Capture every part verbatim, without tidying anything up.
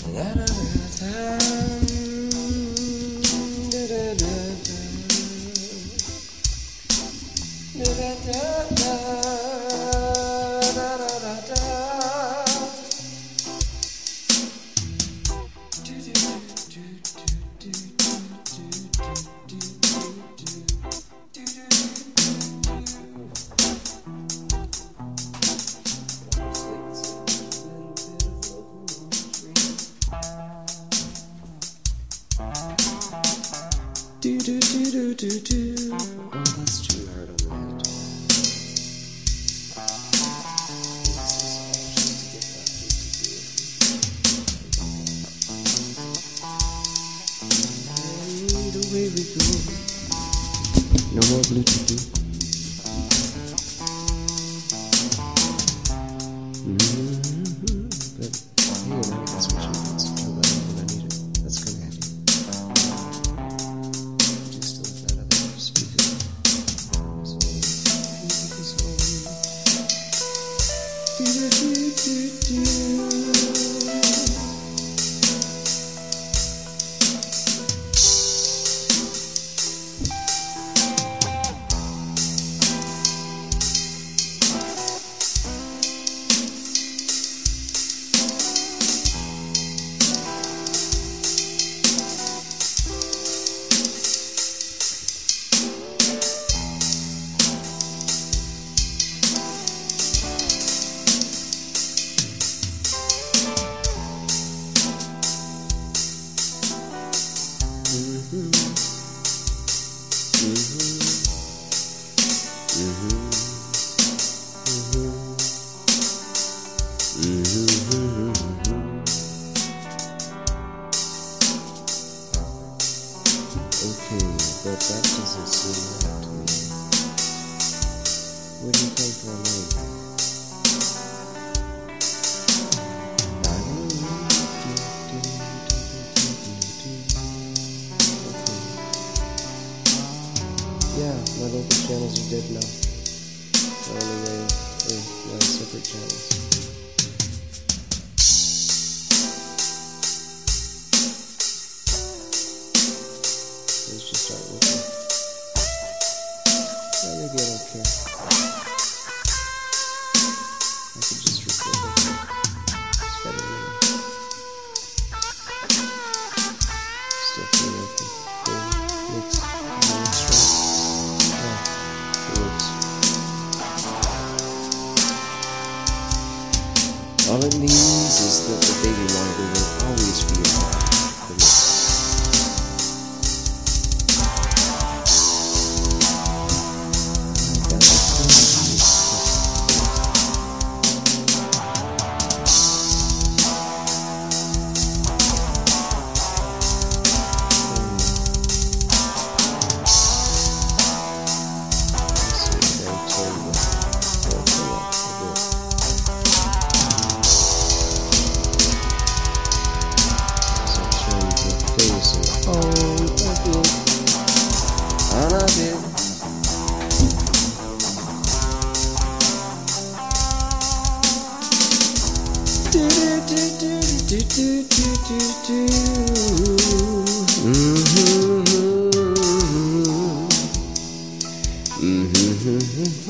Do do do do do do. Oh, that's too hard on the head. And away we go. No more Bluetooth. Mm-hmm. But here now, that's what you want to tell that when I need it. That's kind of handy. Just to that other speaker. So, do do do do do. Okay, but that doesn't seem right to me. Where do you come from anyway? Yeah, my local channels are dead now. My only way of, or my separate channels. Let's just start looking. Well, maybe I don't care. I could just record it. It's better than still feel like the full mix. All it means is that the baby monitor will always be a part of the mix. Oh, I did. And I did. Do do do do do do do do do. Mm-hmm. Mm-hmm.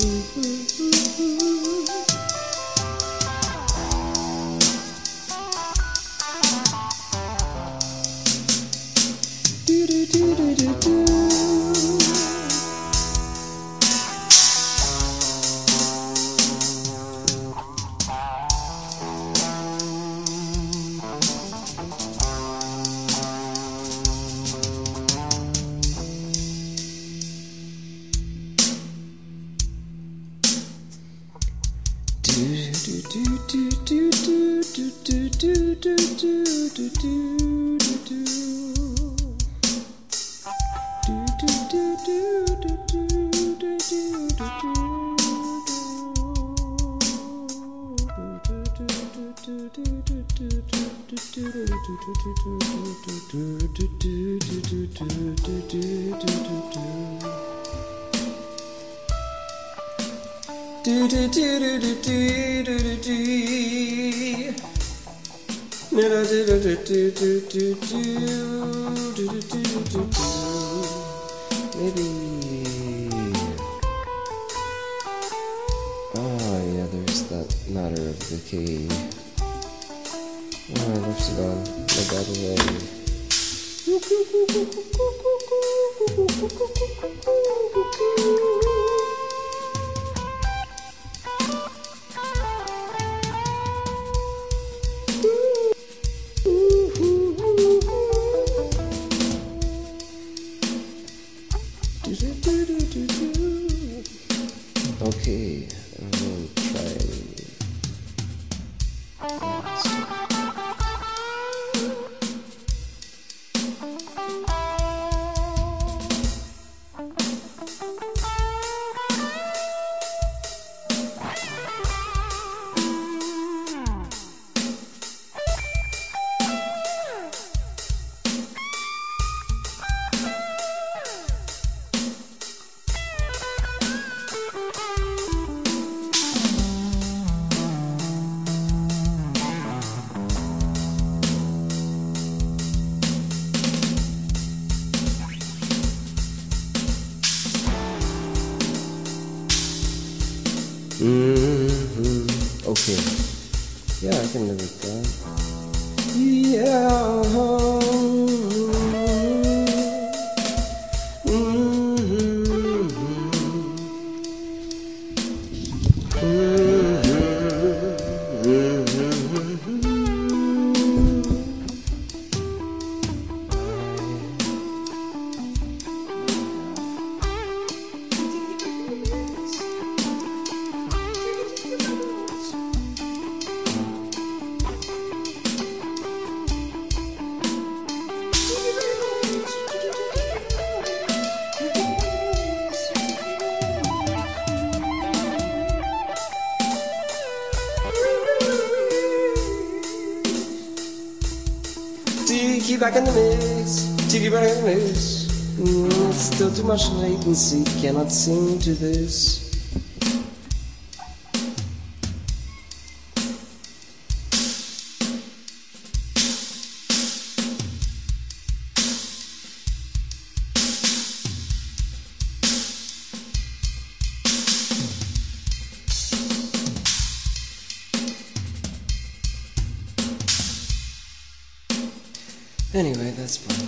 Do do do do do do. Do do do do do do do do. Maybe. Oh yeah, there's that matter of the key. Oh, I left it on. No, by the way. Okay, I'm going to try and... Mm-hmm. Okay. Yeah, I can live with that. Yeah. Mm-hmm. Tiki back in the mix, Tiki back in the mix. Mm, still too much latency, cannot sing to this. Anyway, that's fine.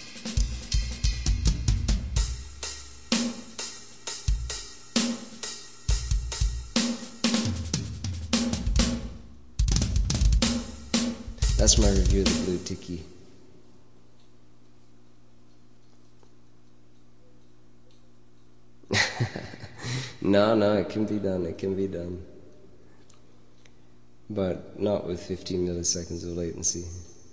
That's my review of the Blue Tiki. No, no, it can be done, it can be done. But not with fifteen milliseconds of latency.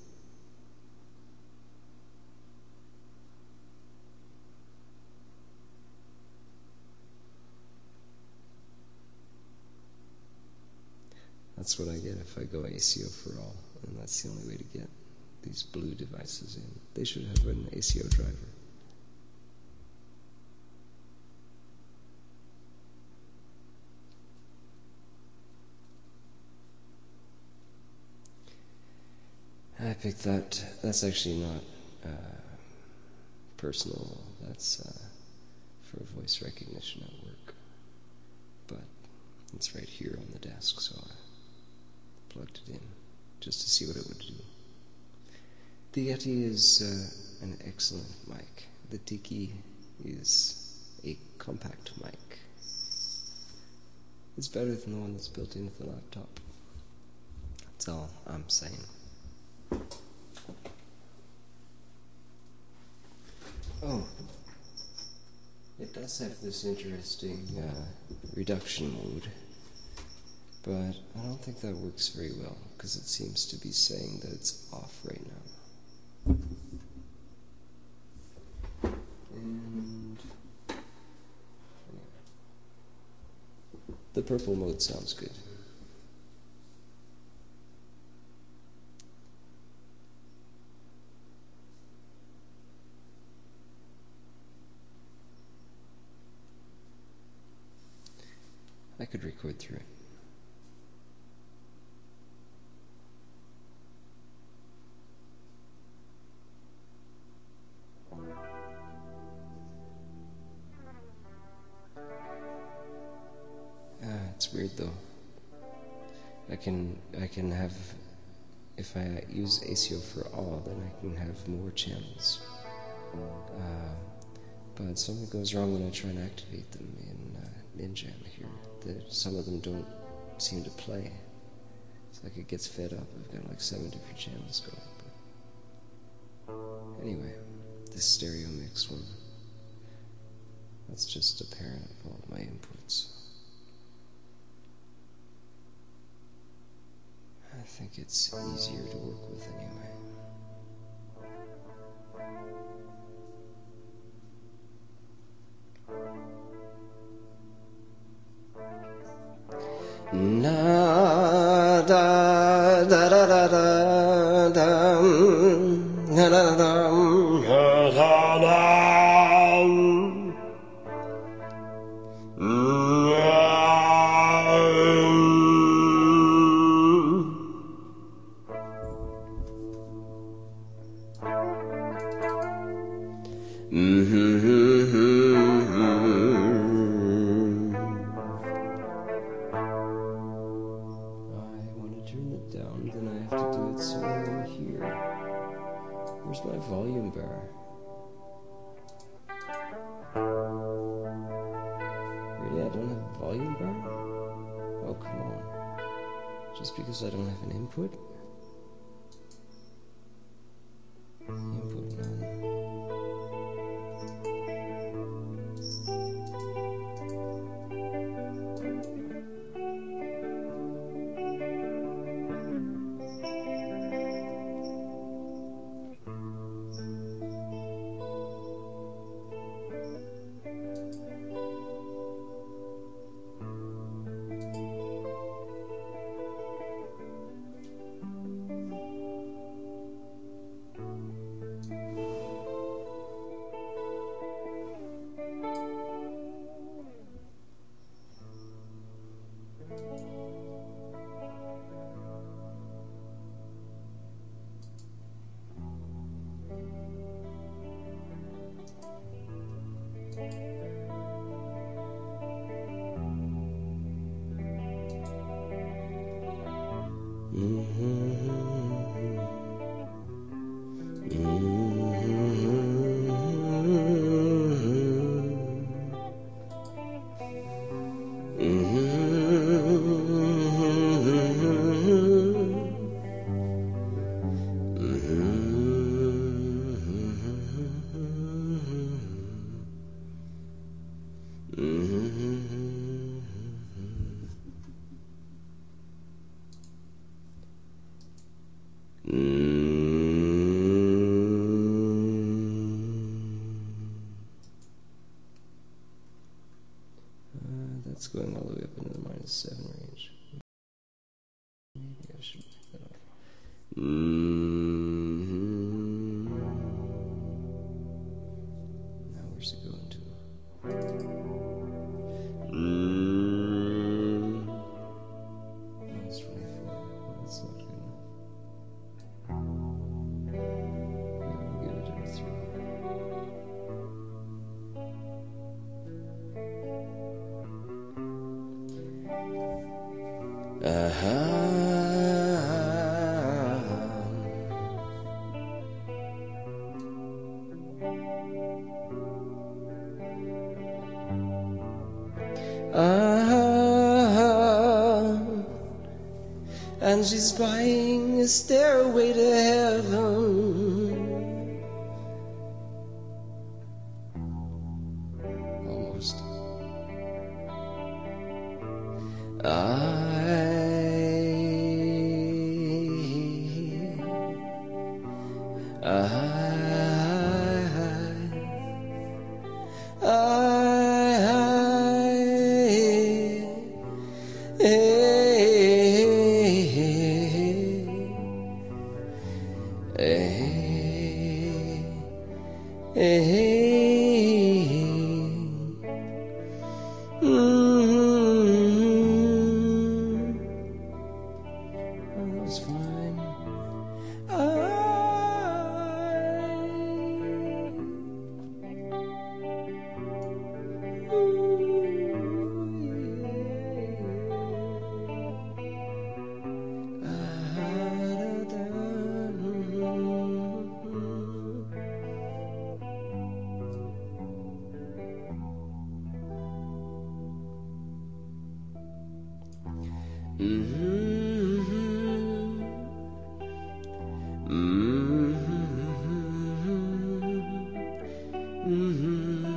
That's what I get if I go A C O for all, and that's the only way to get these blue devices in. They should have an A C O driver. I picked that. That's actually not uh, personal. That's uh, for voice recognition at work. But it's right here on the desk, so I plugged it in just to see what it would do. The Yeti is uh, an excellent mic. The Tiki is a compact mic. It's better than the one that's built into the laptop. That's all I'm saying. Oh, it does have this interesting uh, reduction mode. But I don't think that works very well, because it seems to be saying that it's off right now. And the purple mode sounds good. I could record through it. though. I can I can have, if I use A C O for all, then I can have more channels. Uh, but something goes wrong when I try and activate them in uh, Ninjam here. The, some of them don't seem to play. It's like it gets fed up. I've got like seven different channels going. But anyway, this stereo mix one, that's just a parent of all of my inputs. I think it's easier to work with anyway. Na da da da da da dum na da dum na da dum Where's my volume bar? Really, I don't have a volume bar? Oh, come on. Just because I don't have an input? Input none. That's going all the way up into the minus seven range. Maybe I should take that off. Mm-hmm. Now where's it going to? Mm-hmm. Minus twenty-four. That's not good enough. Yeah, we'll give it to a three. Uh-huh. Uh-huh. And she's buying a stairway to heaven. Almost. I I, I, I, That's fine. Mm-hmm. Mm-hmm.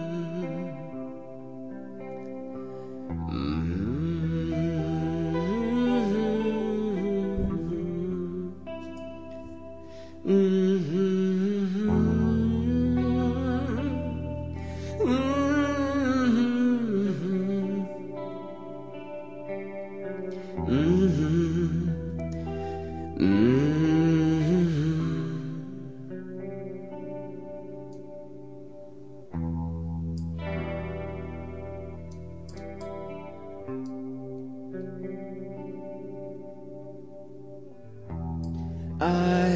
I,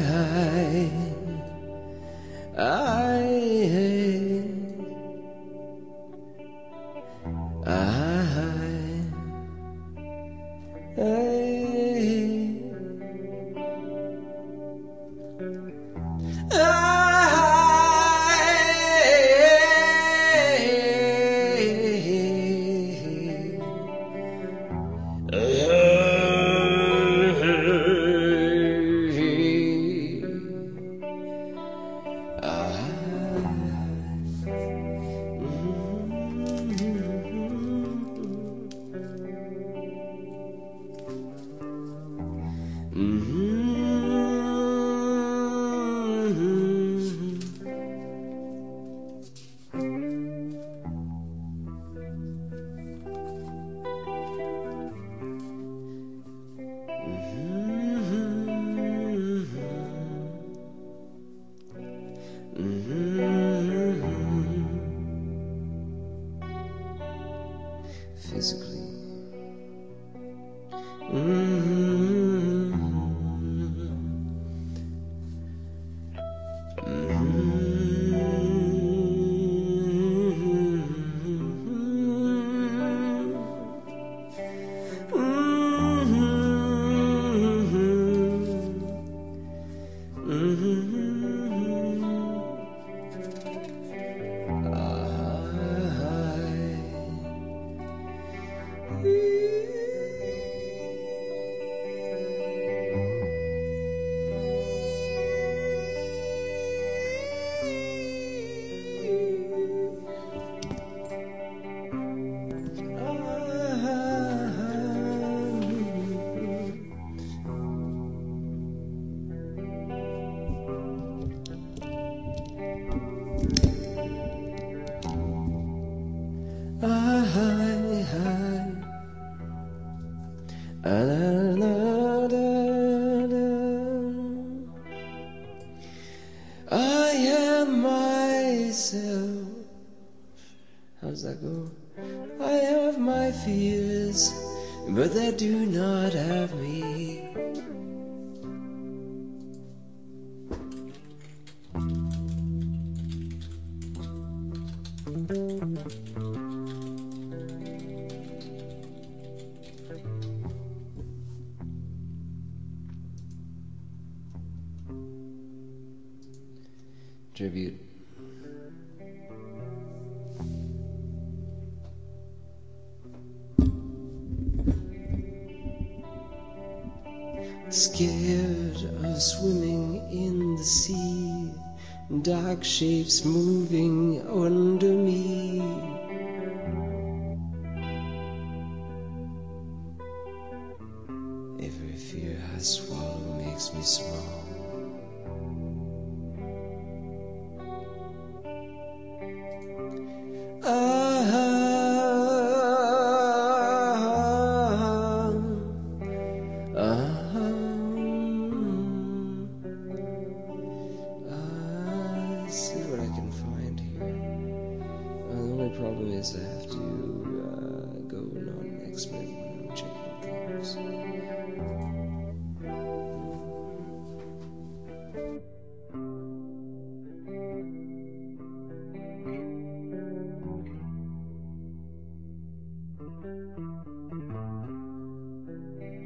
I, I, I, physically. I am myself. How does that go? I have my fears, but they do not have me. Tribute. Scared of swimming in the sea, dark shapes moving under me. Every fear I swallow makes me small. See what I can find here. Uh, the only problem is I have to uh, go non-X-Men.